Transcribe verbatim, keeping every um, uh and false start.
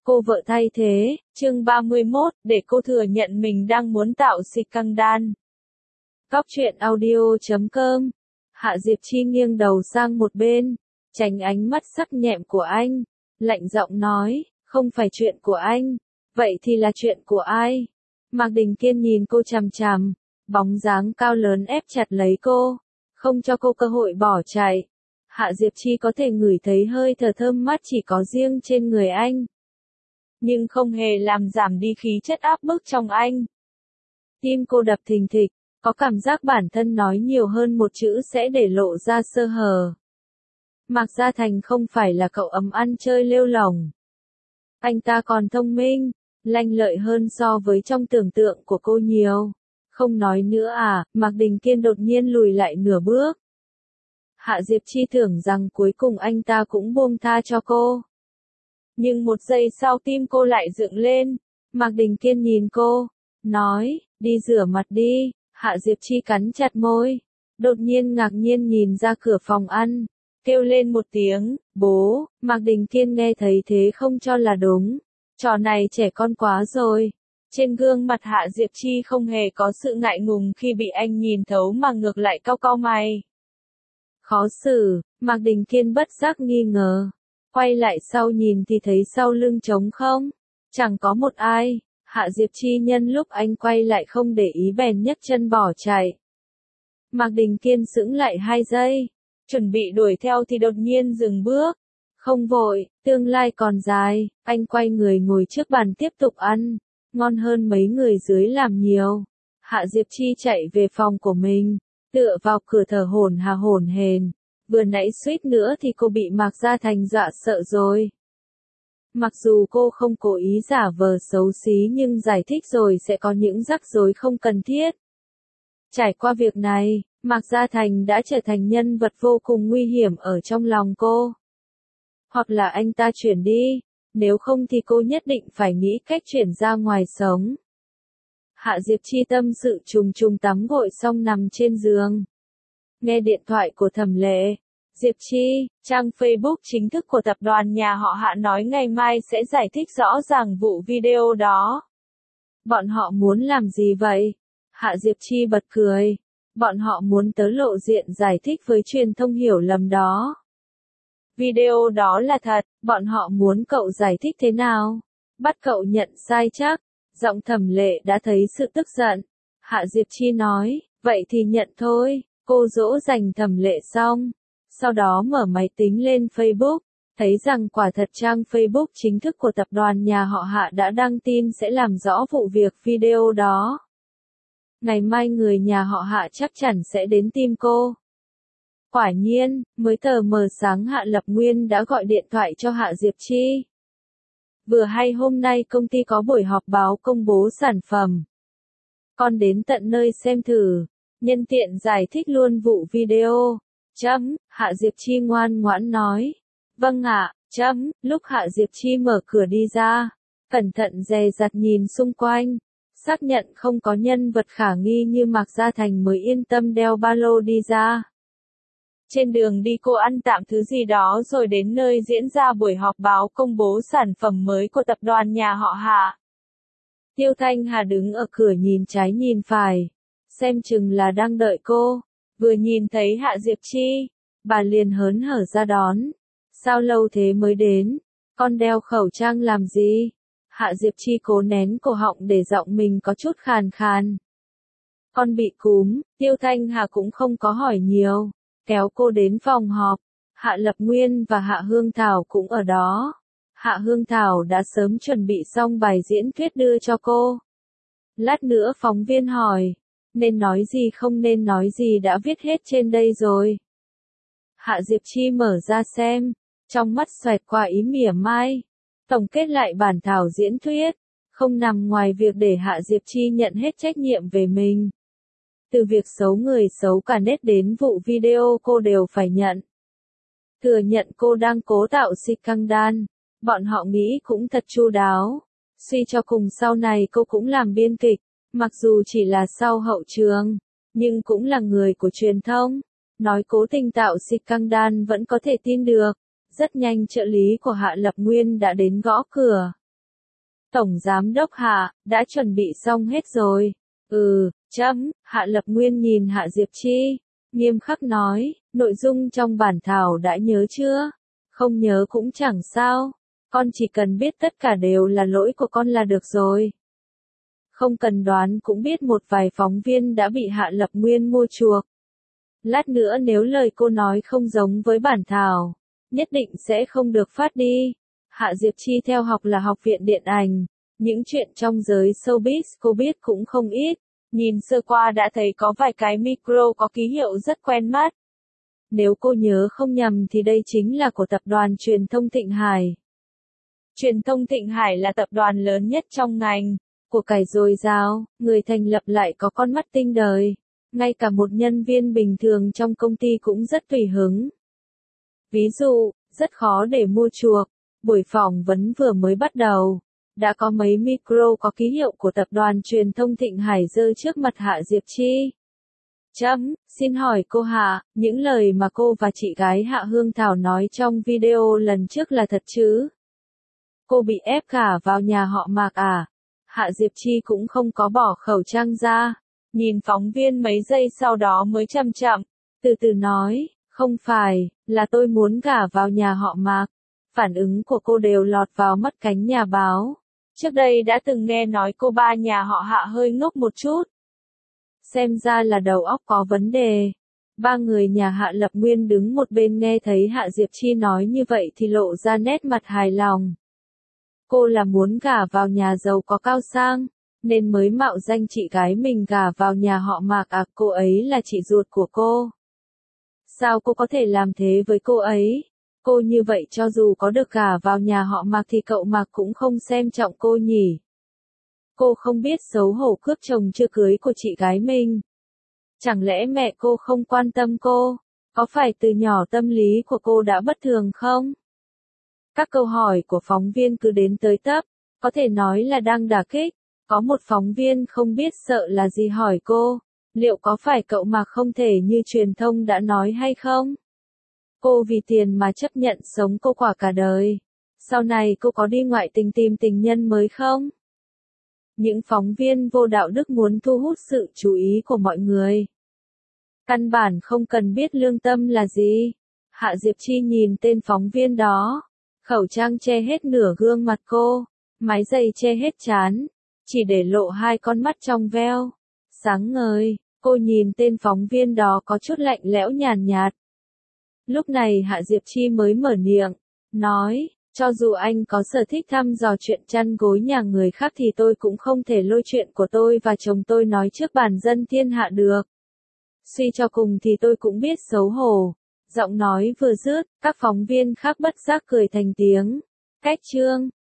Cô vợ thay thế, chương ba mươi mốt, để cô thừa nhận mình đang muốn tạo scandal. Cóc truyện audio chấm com. Hạ Diệp Chi nghiêng đầu sang một bên, tránh ánh mắt sắc nhẹm của anh, lạnh giọng nói, không phải chuyện của anh, vậy thì là chuyện của ai? Mạc Đình Kiên nhìn cô chằm chằm, bóng dáng cao lớn ép chặt lấy cô, không cho cô cơ hội bỏ chạy. Hạ Diệp Chi có thể ngửi thấy hơi thở thơm mát chỉ có riêng trên người anh, nhưng không hề làm giảm đi khí chất áp bức trong anh. Tim cô đập thình thịch, có cảm giác bản thân nói nhiều hơn một chữ sẽ để lộ ra sơ hở. Mạc Gia Thành không phải là cậu ấm ăn chơi lêu lỏng. Anh ta còn thông minh, lanh lợi hơn so với trong tưởng tượng của cô nhiều. Không nói nữa à, Mạc Đình Kiên đột nhiên lùi lại nửa bước. Hạ Diệp Chi tưởng rằng cuối cùng anh ta cũng buông tha cho cô. Nhưng một giây sau tim cô lại dựng lên. Mạc Đình Kiên nhìn cô, nói, đi rửa mặt đi. Hạ Diệp Chi cắn chặt môi, đột nhiên ngạc nhiên nhìn ra cửa phòng ăn, kêu lên một tiếng, bố. Mạc Đình Kiên nghe thấy thế không cho là đúng, trò này trẻ con quá rồi. Trên gương mặt Hạ Diệp Chi không hề có sự ngại ngùng khi bị anh nhìn thấu mà ngược lại cau cau mày. Khó xử, Mạc Đình Kiên bất giác nghi ngờ, quay lại sau nhìn thì thấy sau lưng trống không, chẳng có một ai. Hạ Diệp Chi nhân lúc anh quay lại không để ý bèn nhấc chân bỏ chạy. Mạc Đình Kiên sững lại hai giây, chuẩn bị đuổi theo thì đột nhiên dừng bước. Không vội, tương lai còn dài. Anh quay người ngồi trước bàn tiếp tục ăn, ngon hơn mấy người dưới làm nhiều. Hạ Diệp Chi chạy về phòng của mình, tựa vào cửa thở hổn hà hổn hển. Vừa nãy suýt nữa thì cô bị Mạc Gia Thành dọa sợ rồi. Mặc dù cô không cố ý giả vờ xấu xí nhưng giải thích rồi sẽ có những rắc rối không cần thiết. Trải qua việc này, Mạc Gia Thành đã trở thành nhân vật vô cùng nguy hiểm ở trong lòng cô. Hoặc là anh ta chuyển đi, nếu không thì cô nhất định phải nghĩ cách chuyển ra ngoài sống. Hạ Diệp Chi tâm sự trùng trùng tắm gội xong nằm trên giường. Nghe điện thoại của Thẩm Lệ. Diệp Chi, trang Facebook chính thức của tập đoàn nhà họ Hạ nói ngày mai sẽ giải thích rõ ràng vụ video đó. Bọn họ muốn làm gì vậy? Hạ Diệp Chi bật cười. Bọn họ muốn tớ lộ diện giải thích với truyền thông hiểu lầm đó. Video đó là thật, bọn họ muốn cậu giải thích thế nào? Bắt cậu nhận sai chắc. Giọng Thẩm Lệ đã thấy sự tức giận. Hạ Diệp Chi nói, vậy thì nhận thôi. Cô dỗ dành Thẩm Lệ xong. Sau đó mở máy tính lên Facebook, thấy rằng quả thật trang Facebook chính thức của tập đoàn nhà họ Hạ đã đăng tin sẽ làm rõ vụ việc video đó. Ngày mai người nhà họ Hạ chắc chắn sẽ đến tìm cô. Quả nhiên, mới tờ mờ sáng Hạ Lập Nguyên đã gọi điện thoại cho Hạ Diệp Chi. Vừa hay hôm nay công ty có buổi họp báo công bố sản phẩm. Con đến tận nơi xem thử, nhân tiện giải thích luôn vụ video. Chấm, Hạ Diệp Chi ngoan ngoãn nói. Vâng ạ, chấm, lúc Hạ Diệp Chi mở cửa đi ra, cẩn thận dè dặt nhìn xung quanh, xác nhận không có nhân vật khả nghi như Mạc Gia Thành mới yên tâm đeo ba lô đi ra. Trên đường đi cô ăn tạm thứ gì đó rồi đến nơi diễn ra buổi họp báo công bố sản phẩm mới của tập đoàn nhà họ Hạ. Tiêu Thanh Hà đứng ở cửa nhìn trái nhìn phải, xem chừng là đang đợi cô. Vừa nhìn thấy Hạ Diệp Chi, bà liền hớn hở ra đón. Sao lâu thế mới đến? Con đeo khẩu trang làm gì? Hạ Diệp Chi cố nén cổ họng để giọng mình có chút khàn khàn. Con bị cúm. Tiêu Thanh Hà cũng không có hỏi nhiều, kéo cô đến phòng họp. Hạ Lập Nguyên và Hạ Hương Thảo cũng ở đó. Hạ Hương Thảo đã sớm chuẩn bị xong bài diễn thuyết đưa cho cô. Lát nữa phóng viên hỏi, nên nói gì không nên nói gì đã viết hết trên đây rồi. Hạ Diệp Chi mở ra xem, trong mắt xoẹt qua ý mỉa mai. Tổng kết lại bản thảo diễn thuyết, không nằm ngoài việc để Hạ Diệp Chi nhận hết trách nhiệm về mình. Từ việc xấu người xấu cả nét đến vụ video cô đều phải nhận. Thừa nhận cô đang cố tạo scandal, bọn họ nghĩ cũng thật chu đáo. Suy cho cùng sau này cô cũng làm biên kịch. Mặc dù chỉ là sau hậu trường, nhưng cũng là người của truyền thông. Nói cố tình tạo scandal vẫn có thể tin được. Rất nhanh trợ lý của Hạ Lập Nguyên đã đến gõ cửa. Tổng Giám đốc Hạ, đã chuẩn bị xong hết rồi. Ừ, chấm, Hạ Lập Nguyên nhìn Hạ Diệp Chi, nghiêm khắc nói, nội dung trong bản thảo đã nhớ chưa? Không nhớ cũng chẳng sao, con chỉ cần biết tất cả đều là lỗi của con là được rồi. Không cần đoán cũng biết một vài phóng viên đã bị Hạ Lập Nguyên mua chuộc. Lát nữa nếu lời cô nói không giống với bản thảo, nhất định sẽ không được phát đi. Hạ Diệp Chi theo học là học viện điện ảnh, những chuyện trong giới showbiz cô biết cũng không ít, nhìn sơ qua đã thấy có vài cái micro có ký hiệu rất quen mắt. Nếu cô nhớ không nhầm thì đây chính là của tập đoàn truyền thông Thịnh Hải. Truyền thông Thịnh Hải là tập đoàn lớn nhất trong ngành, của cải dồi dào, người thành lập lại có con mắt tinh đời. Ngay cả một nhân viên bình thường trong công ty cũng rất tùy hứng. Ví dụ, rất khó để mua chuộc, buổi phỏng vấn vừa mới bắt đầu, đã có mấy micro có ký hiệu của tập đoàn truyền thông Thịnh Hải giơ trước mặt Hạ Diệp Chi. Chấm, xin hỏi cô Hạ, những lời mà cô và chị gái Hạ Hương Thảo nói trong video lần trước là thật chứ? Cô bị ép gả vào nhà họ Mạc à? Hạ Diệp Chi cũng không có bỏ khẩu trang ra, nhìn phóng viên mấy giây sau đó mới chậm chậm, từ từ nói, không phải, là tôi muốn gả vào nhà họ Mạc. Phản ứng của cô đều lọt vào mắt cánh nhà báo. Trước đây đã từng nghe nói cô ba nhà họ Hạ hơi ngốc một chút. Xem ra là đầu óc có vấn đề. Ba người nhà Hạ Lập Nguyên đứng một bên nghe thấy Hạ Diệp Chi nói như vậy thì lộ ra nét mặt hài lòng. Cô là muốn gả vào nhà giàu có cao sang, nên mới mạo danh chị gái mình gả vào nhà họ Mạc à, cô ấy là chị ruột của cô. Sao cô có thể làm thế với cô ấy? Cô như vậy cho dù có được gả vào nhà họ Mạc thì cậu Mạc cũng không xem trọng cô nhỉ. Cô không biết xấu hổ cướp chồng chưa cưới của chị gái mình. Chẳng lẽ mẹ cô không quan tâm cô? Có phải từ nhỏ tâm lý của cô đã bất thường không? Các câu hỏi của phóng viên cứ đến tới tấp, có thể nói là đang đả kích. Có một phóng viên không biết sợ là gì hỏi cô, liệu có phải cậu Mạc không thể như truyền thông đã nói hay không? Cô vì tiền mà chấp nhận sống cô quả cả đời. Sau này cô có đi ngoại tình tìm tình nhân mới không? Những phóng viên vô đạo đức muốn thu hút sự chú ý của mọi người. Căn bản không cần biết lương tâm là gì. Hạ Diệp Chi nhìn tên phóng viên đó. Khẩu trang che hết nửa gương mặt cô. Mái giày che hết trán. Chỉ để lộ hai con mắt trong veo. Sáng ngời, cô nhìn tên phóng viên đó có chút lạnh lẽo nhàn nhạt. Lúc này Hạ Diệp Chi mới mở miệng, nói, cho dù anh có sở thích thăm dò chuyện chăn gối nhà người khác thì tôi cũng không thể lôi chuyện của tôi và chồng tôi nói trước bản dân thiên hạ được. Suy cho cùng thì tôi cũng biết xấu hổ. Giọng nói vừa dứt, các phóng viên khác bất giác cười thành tiếng. Cách chương